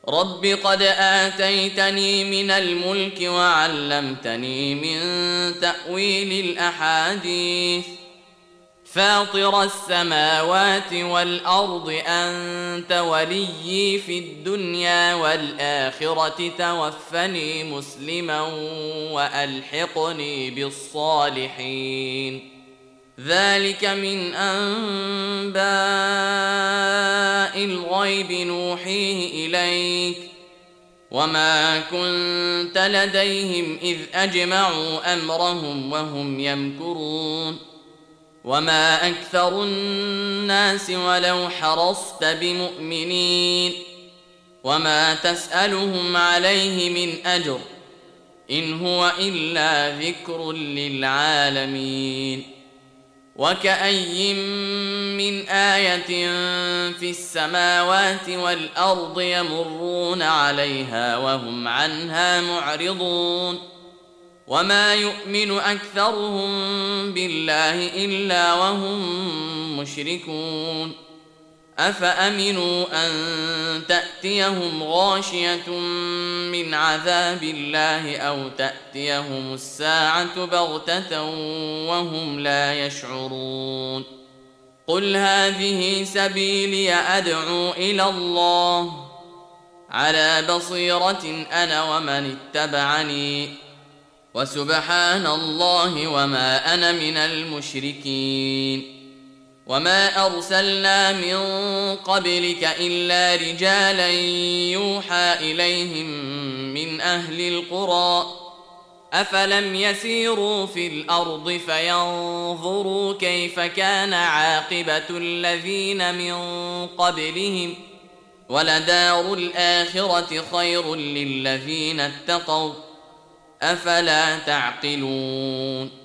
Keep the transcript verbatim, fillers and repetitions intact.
رب قد آتيتني من الملك وعلمتني من تأويل الأحاديث فاطر السماوات والأرض أنت وليي في الدنيا والآخرة توفني مسلما وألحقني بالصالحين ذلك من أنباء الغيب نوحيه إليك وما كنت لديهم إذ أجمعوا أمرهم وهم يمكرون وما أكثر الناس ولو حرصت بمؤمنين وما تسألهم عليه من أجر إن هو إلا ذكر للعالمين وكأي من آية في السماوات والأرض يمرون عليها وهم عنها معرضون وما يؤمن أكثرهم بالله إلا وهم مشركون أفأمنوا أن تأتيهم غاشية من عذاب الله أو تأتيهم الساعة بغتة وهم لا يشعرون قل هذه سبيلي أدعو إلى الله على بصيرة أنا ومن اتبعني وسبحان الله وما أنا من المشركين وما أرسلنا من قبلك إلا رجالا يوحى إليهم من أهل القرى أفلم يسيروا في الأرض فينظروا كيف كان عاقبة الذين من قبلهم ولدار الآخرة خير للذين اتقوا أفلا تعقلون